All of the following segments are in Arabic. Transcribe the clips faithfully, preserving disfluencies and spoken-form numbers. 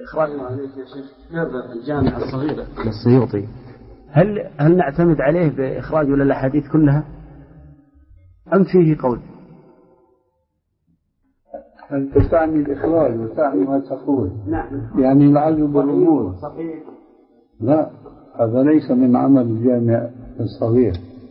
إخراج عليك يا شيخ هذا الجامع الصغير للسيوطي، هل هل نعتمد عليه بإخراج ولا الأحاديث كلها أم فيه قول؟ أنت تعني الإخراج وتعني ما تقول. نعم. يعني العزو بالرموز. صحيح. لا، هذا ليس من عمل الجامع الصغير.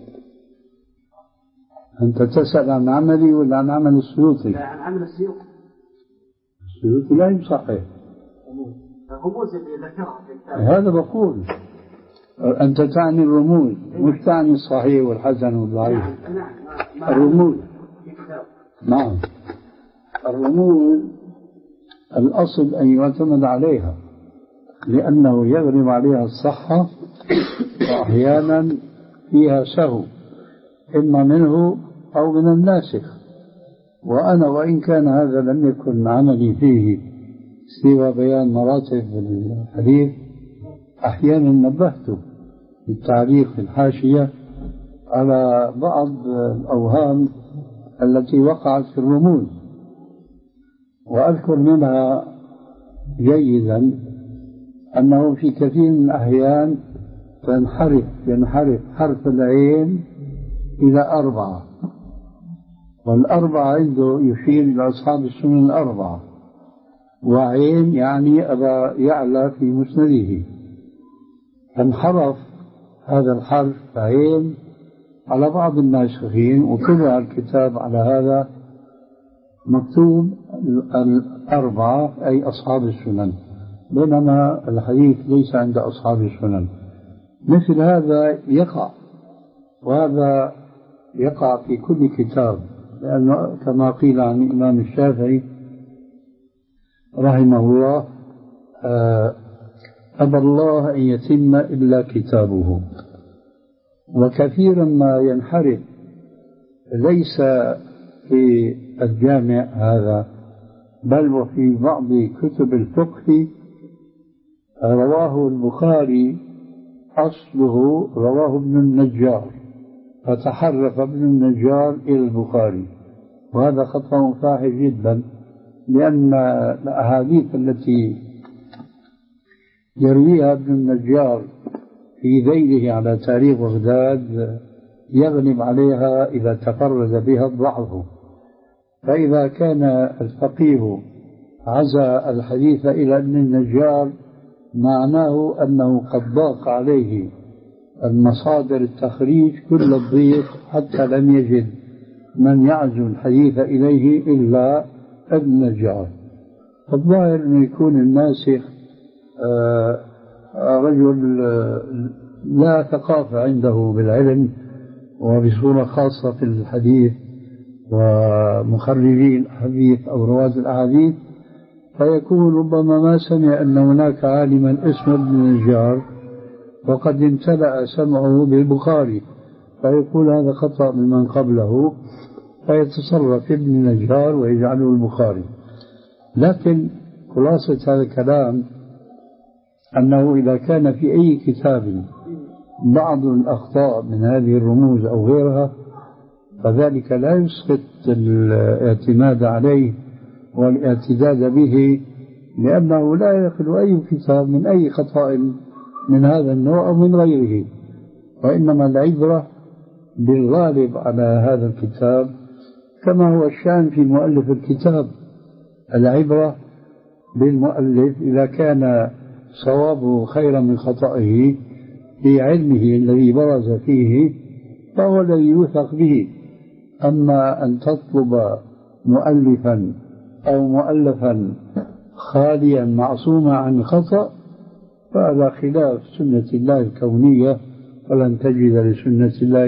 أنت تسأل عن عملي ولا عن عمل السيوطي؟ لا، عن عمل السيوطي. السيوطي لا يصحح. الرموز اللي ذكرها في الكتاب. هذا بقول. أنت تعني الرموز مش تعني الصحيح والحسن والضعيف. نعم نعم. الرموز. نعم. الرموز الأصل أن يعتمد عليها لأنه يغلب عليها الصحة وأحيانا فيها سهو إما منه أو من الناسخ. وأنا وإن كان هذا لم يكن عملي فيه سوى بيان مراتب الحديث أحيانا نبهت بالتعليق في الحاشية على بعض الأوهام التي وقعت في الرموز، وأذكر منها جيدا أنه في كثير من الأحيان تنحرف ينحرف حرف العين إلى أربعة، والأربعة عنده يشير إلى أصحاب السنن الأربعة، وعين يعني أبا يعلى في مسنده، فانحرف هذا الحرف عين على بعض الناسخين وطبع الكتاب على هذا مكتوب الأربعة أي أصحاب السنن، بينما الحديث ليس عند أصحاب السنن. مثل هذا يقع، وهذا يقع في كل كتاب، لأنه كما قيل عن الإمام الشافعي رحمه الله أبى الله أن يتم إلا كتابه. وكثيرا ما ينحرف ليس في الجامع هذا بل وفي بعض كتب الفقه. رواه البخاري أصله رواه ابن النجار، فتحرف ابن النجار إلى البخاري، وهذا خطأ فاحش جدا، لأن الأحاديث التي يرويها ابن النجار في ذيله على تاريخ بغداد يغلب عليها إذا تفرد بها الضعف. فإذا كان الفقيه عزى الحديث إلى ابن النجار معناه أنه قد ضاق عليه المصادر التخريج كل الضيق حتى لم يجد من يعزو الحديث إليه إلا ابن النجار. فالظاهر أن يكون الناسخ رجل لا ثقافة عنده بالعلم وبصورة خاصة في الحديث ومخرجين الحديث أو رواة الأحاديث، فيكون ربما ما سمع أن هناك عالما اسمه ابن النجار وقد امتلأ سمعه بالبخاري، فيقول هذا خطأ ممن قبله فيتصرف ابن النجار ويجعله البخاري. لكن خلاصة هذا الكلام أنه إذا كان في أي كتاب بعض الأخطاء من هذه الرموز أو غيرها فذلك لا يسقط الاعتماد عليه والاعتداد به، لأنه لا يخلو أي كتاب من أي خطأ من هذا النوع أو من غيره، وإنما العبرة بالغالب على هذا الكتاب كما هو الشأن في مؤلف الكتاب. العبرة بالمؤلف إذا كان صوابه خيرا من خطئه في علمه الذي برز فيه فهو الذي يوثق به. أما أن تطلب مؤلفا أو مؤلفا خاليا معصوما عن خطأ فهذا خلاف سنة الله الكونية، فلن تجد لسنة الله